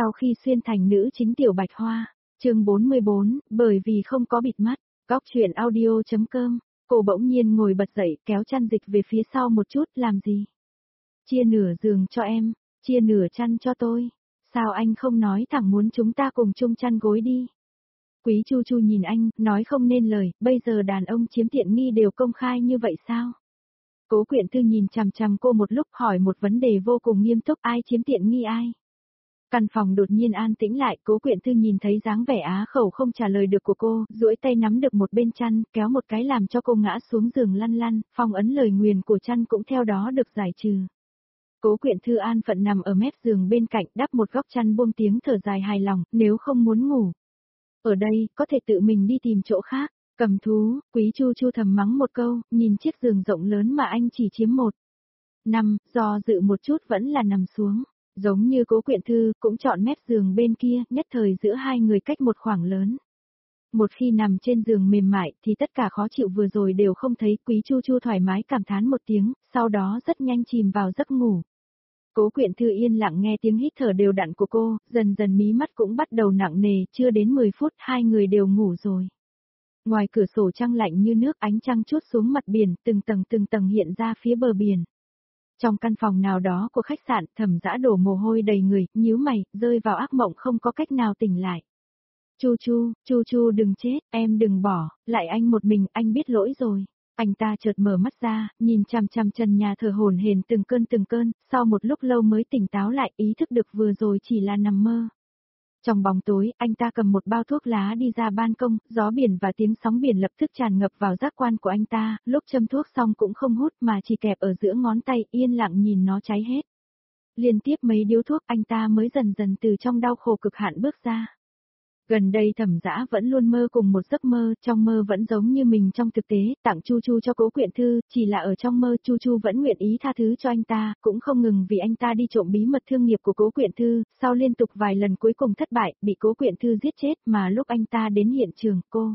Sau khi xuyên thành nữ chính Tiểu Bạch Hoa, chương 44, bởi vì không có bịt mắt, góc chuyện audio.com, cô bỗng nhiên ngồi bật dậy kéo chăn dịch về phía sau một chút làm gì? Chia nửa giường cho em, chia nửa chăn cho tôi, sao anh không nói thẳng muốn chúng ta cùng chung chăn gối đi? Quý Chu Chu nhìn anh, nói không nên lời, bây giờ đàn ông chiếm tiện nghi đều công khai như vậy sao? Cố Quyện Thư nhìn chằm chằm cô một lúc hỏi một vấn đề vô cùng nghiêm túc, ai chiếm tiện nghi ai? Căn phòng đột nhiên an tĩnh lại, Cố Quyện Thư nhìn thấy dáng vẻ á khẩu không trả lời được của cô, duỗi tay nắm được một bên chăn, kéo một cái làm cho cô ngã xuống giường lăn lăn, phong ấn lời nguyền của chăn cũng theo đó được giải trừ. Cố Quyện Thư an phận nằm ở mép giường bên cạnh, đắp một góc chăn buông tiếng thở dài hài lòng, nếu không muốn ngủ ở đây, có thể tự mình đi tìm chỗ khác. Cầm thú, Quý Chu Chu thầm mắng một câu, nhìn chiếc giường rộng lớn mà anh chỉ chiếm một. Do dự một chút vẫn là nằm xuống. Giống như Cố Quyện Thư, cũng chọn mép giường bên kia, nhất thời giữa hai người cách một khoảng lớn. Một khi nằm trên giường mềm mại thì tất cả khó chịu vừa rồi đều không thấy. Quý Chu Chu thoải mái cảm thán một tiếng, sau đó rất nhanh chìm vào giấc ngủ. Cố Quyện Thư yên lặng nghe tiếng hít thở đều đặn của cô, dần dần mí mắt cũng bắt đầu nặng nề, chưa đến 10 phút hai người đều ngủ rồi. Ngoài cửa sổ trăng lạnh như nước, ánh trăng chuốt xuống mặt biển, từng tầng hiện ra phía bờ biển. Trong căn phòng nào đó của khách sạn, Thẩm Dã đổ mồ hôi đầy người, nhíu mày, rơi vào ác mộng không có cách nào tỉnh lại. Chu Chu đừng chết, em đừng bỏ, lại anh một mình, anh biết lỗi rồi. Anh ta chợt mở mắt ra, nhìn chằm chằm trần nhà thở hổn hển từng cơn, sau một lúc lâu mới tỉnh táo lại, ý thức được vừa rồi chỉ là nằm mơ. Trong bóng tối, anh ta cầm một bao thuốc lá đi ra ban công, gió biển và tiếng sóng biển lập tức tràn ngập vào giác quan của anh ta, lúc châm thuốc xong cũng không hút mà chỉ kẹp ở giữa ngón tay, yên lặng nhìn nó cháy hết. Liên tiếp mấy điếu thuốc anh ta mới dần dần từ trong đau khổ cực hạn bước ra. Gần đây Thẩm Dã vẫn luôn mơ cùng một giấc mơ, trong mơ vẫn giống như mình trong thực tế, tặng Chu Chu cho Cố Quyện Thư, chỉ là ở trong mơ Chu Chu vẫn nguyện ý tha thứ cho anh ta, cũng không ngừng vì anh ta đi trộm bí mật thương nghiệp của Cố Quyện Thư, sau liên tục vài lần cuối cùng thất bại, bị Cố Quyện Thư giết chết mà lúc anh ta đến hiện trường cô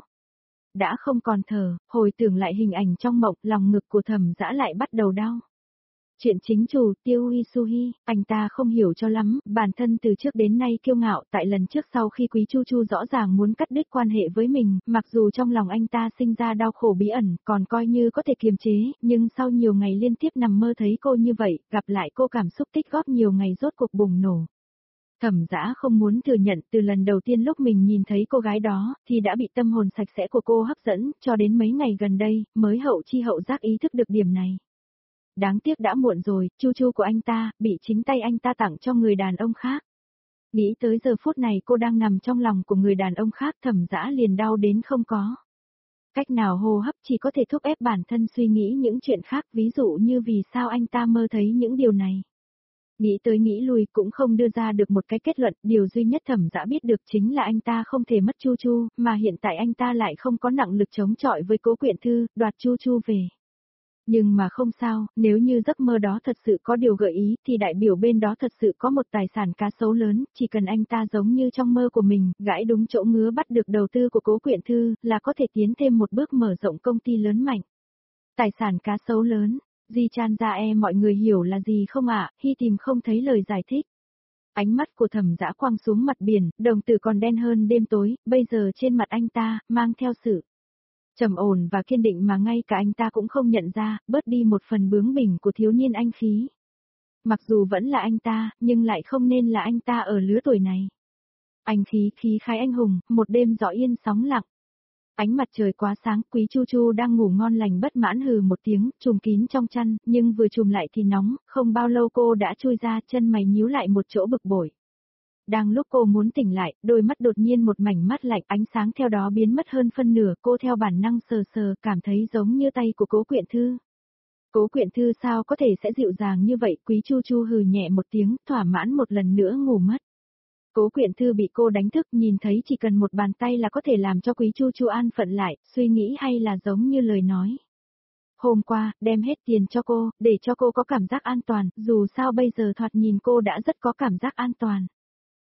đã không còn thở, hồi tưởng lại hình ảnh trong mộng, lòng ngực của Thẩm Dã lại bắt đầu đau. Chuyện chính chủ, Tiêu Huy Suhi, anh ta không hiểu cho lắm, bản thân từ trước đến nay kiêu ngạo, tại lần trước sau khi Quý Chu Chu rõ ràng muốn cắt đứt quan hệ với mình, mặc dù trong lòng anh ta sinh ra đau khổ bí ẩn, còn coi như có thể kiềm chế, nhưng sau nhiều ngày liên tiếp nằm mơ thấy cô như vậy, gặp lại cô cảm xúc tích góp nhiều ngày rốt cuộc bùng nổ. Thẩm Dã không muốn thừa nhận từ lần đầu tiên lúc mình nhìn thấy cô gái đó, thì đã bị tâm hồn sạch sẽ của cô hấp dẫn, cho đến mấy ngày gần đây, mới hậu chi hậu giác ý thức được điểm này. Đáng tiếc đã muộn rồi, Chu Chu của anh ta, bị chính tay anh ta tặng cho người đàn ông khác. Nghĩ tới giờ phút này cô đang nằm trong lòng của người đàn ông khác, Thẩm Dã liền đau đến không có cách nào hô hấp, chỉ có thể thúc ép bản thân suy nghĩ những chuyện khác, ví dụ như vì sao anh ta mơ thấy những điều này. Nghĩ tới nghĩ lui cũng không đưa ra được một cái kết luận, điều duy nhất Thẩm Dã biết được chính là anh ta không thể mất Chu Chu, mà hiện tại anh ta lại không có nặng lực chống chọi với Cố Quyện Thư, đoạt Chu Chu về. Nhưng mà không sao, nếu như giấc mơ đó thật sự có điều gợi ý thì đại biểu bên đó thật sự có một tài sản cá sấu lớn, chỉ cần anh ta giống như trong mơ của mình, gãi đúng chỗ ngứa bắt được đầu tư của Cố Quyện Thư, là có thể tiến thêm một bước mở rộng công ty lớn mạnh. Tài sản cá sấu lớn, Di Chan ra mọi người hiểu là gì không ạ? Hy tìm không thấy lời giải thích. Ánh mắt của Thẩm Dã quăng xuống mặt biển, đồng tử còn đen hơn đêm tối, bây giờ trên mặt anh ta, mang theo sự trầm ổn và kiên định mà ngay cả anh ta cũng không nhận ra, bớt đi một phần bướng bỉnh của thiếu niên anh khí. Mặc dù vẫn là anh ta, nhưng lại không nên là anh ta ở lứa tuổi này. Anh khí khái anh hùng, một đêm gió yên sóng lặng. Ánh mặt trời quá sáng, Quý Chu Chu đang ngủ ngon lành bất mãn hừ một tiếng, trùm kín trong chăn, nhưng vừa trùm lại thì nóng, không bao lâu cô đã chui ra, chân mày nhíu lại một chỗ bực bội. Đang lúc cô muốn tỉnh lại, đôi mắt đột nhiên một mảnh mát lạnh, ánh sáng theo đó biến mất hơn phân nửa, cô theo bản năng sờ, cảm thấy giống như tay của Cố Quyện Thư. Cố Quyện Thư sao có thể sẽ dịu dàng như vậy, Quý Chu Chu hừ nhẹ một tiếng, thỏa mãn một lần nữa ngủ mất. Cố Quyện Thư bị cô đánh thức, nhìn thấy chỉ cần một bàn tay là có thể làm cho Quý Chu Chu an phận lại, suy nghĩ hay là giống như lời nói. Hôm qua, đem hết tiền cho cô, để cho cô có cảm giác an toàn, dù sao bây giờ thoạt nhìn cô đã rất có cảm giác an toàn.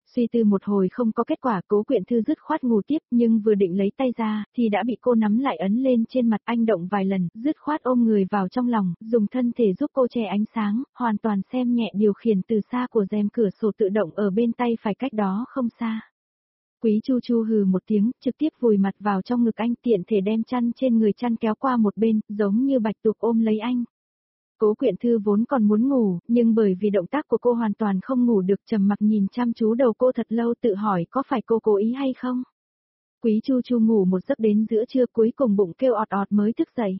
Suy tư một hồi không có kết quả, Cố Quyện Thư dứt khoát ngủ tiếp, nhưng vừa định lấy tay ra, thì đã bị cô nắm lại ấn lên trên mặt. Anh động vài lần, dứt khoát ôm người vào trong lòng, dùng thân thể giúp cô che ánh sáng, hoàn toàn xem nhẹ điều khiển từ xa của rèm cửa sổ tự động ở bên tay phải cách đó không xa. Quý Chu Chu hừ một tiếng, trực tiếp vùi mặt vào trong ngực anh, tiện thể đem chăn trên người chăn kéo qua một bên, giống như bạch tuộc ôm lấy anh. Cố Quyện Thư vốn còn muốn ngủ, nhưng bởi vì động tác của cô hoàn toàn không ngủ được, trầm mặc nhìn chăm chú đầu cô thật lâu, tự hỏi có phải cô cố ý hay không. Quý Chu Chu ngủ một giấc đến giữa trưa, cuối cùng bụng kêu ọt ọt mới thức dậy.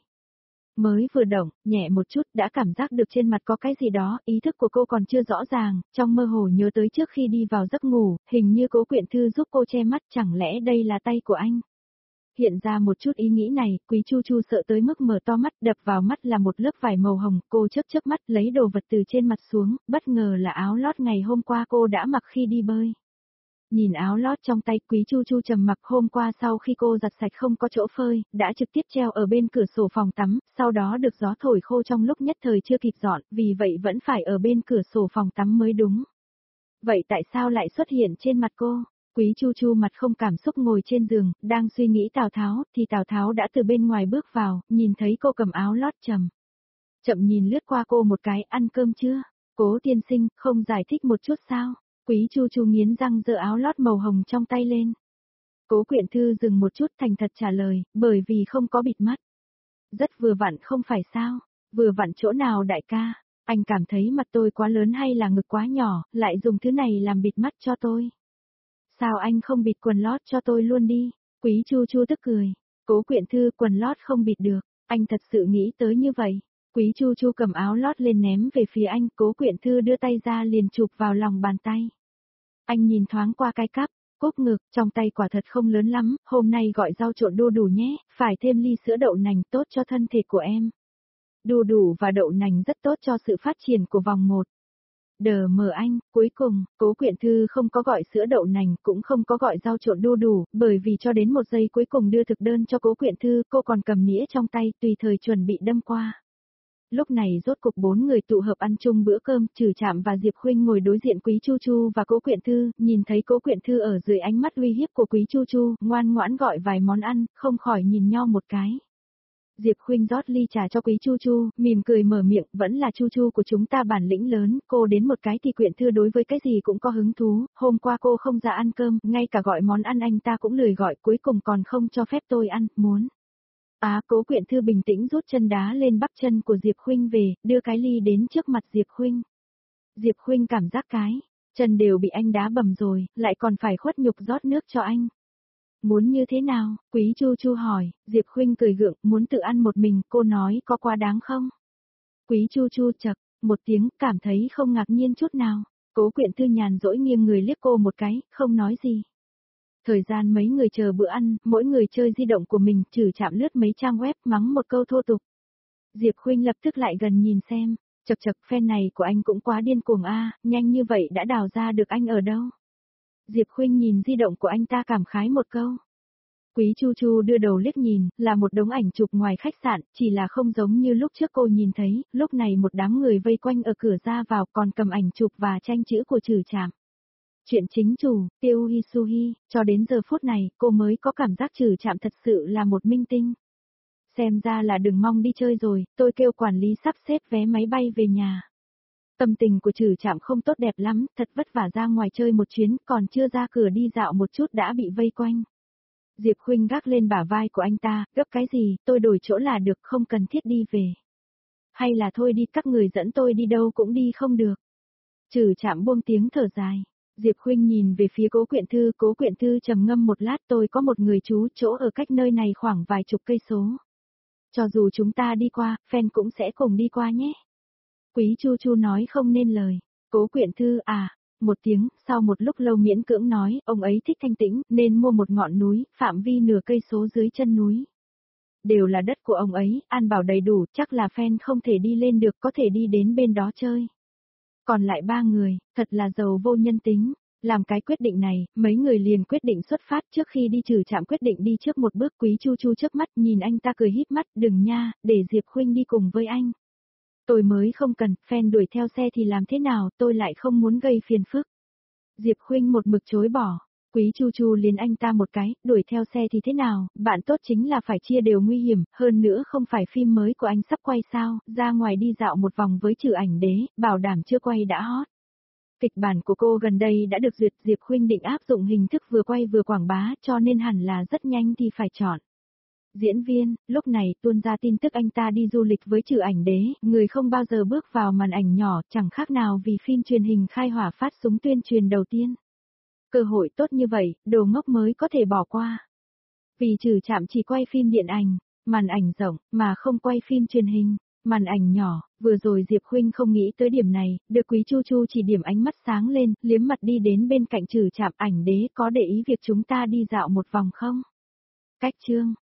Mới vừa động, nhẹ một chút, đã cảm giác được trên mặt có cái gì đó, ý thức của cô còn chưa rõ ràng, trong mơ hồ nhớ tới trước khi đi vào giấc ngủ, hình như Cố Quyện Thư giúp cô che mắt, chẳng lẽ đây là tay của anh. Hiện ra một chút ý nghĩ này, Quý Chu Chu sợ tới mức mở to mắt, đập vào mắt là một lớp vải màu hồng, cô chớp mắt lấy đồ vật từ trên mặt xuống, bất ngờ là áo lót ngày hôm qua cô đã mặc khi đi bơi. Nhìn áo lót trong tay, Quý Chu Chu trầm mặc, hôm qua sau khi cô giặt sạch không có chỗ phơi, đã trực tiếp treo ở bên cửa sổ phòng tắm, sau đó được gió thổi khô trong lúc nhất thời chưa kịp dọn, vì vậy vẫn phải ở bên cửa sổ phòng tắm mới đúng. Vậy tại sao lại xuất hiện trên mặt cô? Quý Chu Chu mặt không cảm xúc ngồi trên giường, đang suy nghĩ Tào Tháo, thì Tào Tháo đã từ bên ngoài bước vào, nhìn thấy cô cầm áo lót chậm nhìn lướt qua cô một cái, ăn cơm chưa? Cố tiên sinh, không giải thích một chút sao? Quý Chu Chu nghiến răng giơ áo lót màu hồng trong tay lên. Cố Quyện Thư dừng một chút, thành thật trả lời, bởi vì không có bịt mắt. Rất vừa vặn không phải sao? Vừa vặn chỗ nào đại ca? Anh cảm thấy mặt tôi quá lớn hay là ngực quá nhỏ, lại dùng thứ này làm bịt mắt cho tôi? Sao anh không bịt quần lót cho tôi luôn đi? Quý Chu Chu tức cười. Cố Quyện Thư, quần lót không bịt được, anh thật sự nghĩ tới như vậy. Quý Chu Chu cầm áo lót lên ném về phía anh, Cố Quyện Thư đưa tay ra liền chụp vào lòng bàn tay. Anh nhìn thoáng qua cái cắp, cúp ngực, trong tay quả thật không lớn lắm, hôm nay gọi rau trộn đu đủ nhé, phải thêm ly sữa đậu nành, tốt cho thân thể của em. Đu đủ và đậu nành rất tốt cho sự phát triển của vòng 1. Đờ mờ anh, cuối cùng, Cố Quyện Thư không có gọi sữa đậu nành, cũng không có gọi rau trộn đu đủ, bởi vì cho đến một giây cuối cùng đưa thực đơn cho Cố Quyện Thư, cô còn cầm nĩa trong tay, tùy thời chuẩn bị đâm qua. Lúc này rốt cục 4 người tụ hợp ăn chung bữa cơm, Trừ Trạm và Diệp Khuynh ngồi đối diện Quý Chu Chu và Cố Quyện Thư, nhìn thấy Cố Quyện Thư ở dưới ánh mắt uy hiếp của Quý Chu Chu, ngoan ngoãn gọi vài món ăn, không khỏi nhìn nhau một cái. Diệp Khuynh rót ly trà cho Quý Chu Chu, mỉm cười mở miệng, vẫn là Chu Chu của chúng ta bản lĩnh lớn, cô đến một cái thì Quyện Thư đối với cái gì cũng có hứng thú, hôm qua cô không ra ăn cơm, ngay cả gọi món ăn anh ta cũng lười gọi, cuối cùng còn không cho phép tôi ăn, muốn. Cố Quyện Thư bình tĩnh rút chân đá lên bắp chân của Diệp Khuynh về, đưa cái ly đến trước mặt Diệp Khuynh. Diệp Khuynh cảm giác cái chân đều bị anh đá bầm rồi, lại còn phải khuất nhục rót nước cho anh. Muốn như thế nào? Quý Chu Chu hỏi, Diệp Khuynh cười gượng, muốn tự ăn một mình, cô nói có quá đáng không? Quý Chu Chu chậc một tiếng, cảm thấy không ngạc nhiên chút nào. Cố Quyện Thư nhàn rỗi nghiêng người liếc cô một cái, không nói gì. Thời gian mấy người chờ bữa ăn, mỗi người chơi di động của mình, Trừ Trạm lướt mấy trang web, mắng một câu thô tục. Diệp Khuynh lập tức lại gần nhìn xem, chậc fan này của anh cũng quá điên cuồng nhanh như vậy đã đào ra được anh ở đâu. Diệp Khuynh nhìn di động của anh ta cảm khái một câu. Quý Chu Chu đưa đầu liếc nhìn, là một đống ảnh chụp ngoài khách sạn, chỉ là không giống như lúc trước cô nhìn thấy, lúc này một đám người vây quanh ở cửa ra vào còn cầm ảnh chụp và tranh chữ của Trừ Trạm. Chuyện chính chủ, Tiêu Hisuhi, cho đến giờ phút này, cô mới có cảm giác Trừ Trạm thật sự là một minh tinh. Xem ra là đừng mong đi chơi rồi, tôi kêu quản lý sắp xếp vé máy bay về nhà. Tâm tình của Trừ Trạm không tốt đẹp lắm, thật vất vả ra ngoài chơi một chuyến, còn chưa ra cửa đi dạo một chút đã bị vây quanh. Diệp Khuynh gác lên bả vai của anh ta, gấp cái gì, tôi đổi chỗ là được, không cần thiết đi về. Hay là thôi đi, các người dẫn tôi đi đâu cũng đi không được. Trừ Trạm buông tiếng thở dài. Diệp Khuynh nhìn về phía Cố Quyện Thư trầm ngâm một lát, tôi có một người chú chỗ ở cách nơi này khoảng vài chục cây số. Cho dù chúng ta đi qua, fan cũng sẽ cùng đi qua nhé. Quý Chu Chu nói không nên lời. Cố Quyện Thư một tiếng, sau một lúc lâu miễn cưỡng nói, ông ấy thích thanh tĩnh, nên mua một ngọn núi, phạm vi nửa cây số dưới chân núi. Đều là đất của ông ấy, an bảo đầy đủ, chắc là fan không thể đi lên được, có thể đi đến bên đó chơi. Còn lại 3 người, thật là giàu vô nhân tính. Làm cái quyết định này, mấy người liền quyết định xuất phát. Trước khi đi Trừ Trạm quyết định đi trước một bước. Quý Chu Chu chớp mắt nhìn anh ta cười híp mắt, đừng nha, để Diệp Khuynh đi cùng với anh. Tôi mới không cần, fan đuổi theo xe thì làm thế nào, tôi lại không muốn gây phiền phức. Diệp Khuynh một mực chối bỏ. Quý Chu Chu liến anh ta một cái, đuổi theo xe thì thế nào, bạn tốt chính là phải chia đều nguy hiểm, hơn nữa không phải phim mới của anh sắp quay sao, ra ngoài đi dạo một vòng với Trừ Ảnh Đế, bảo đảm chưa quay đã hot. Kịch bản của cô gần đây đã được duyệt, Diệp Khuynh định áp dụng hình thức vừa quay vừa quảng bá, cho nên hẳn là rất nhanh thì phải chọn diễn viên. Lúc này tuôn ra tin tức anh ta đi du lịch với Trừ Ảnh Đế, người không bao giờ bước vào màn ảnh nhỏ, chẳng khác nào vì phim truyền hình khai hỏa phát súng tuyên truyền đầu tiên. Cơ hội tốt như vậy, đồ ngốc mới có thể bỏ qua. Vì Trừ Trạm chỉ quay phim điện ảnh, màn ảnh rộng, mà không quay phim truyền hình, màn ảnh nhỏ, vừa rồi Diệp Khuynh không nghĩ tới điểm này, được Quý Chu Chu chỉ điểm ánh mắt sáng lên, liếm mặt đi đến bên cạnh Trừ Trạm. Ảnh Đế có để ý việc chúng ta đi dạo một vòng không? Cách chương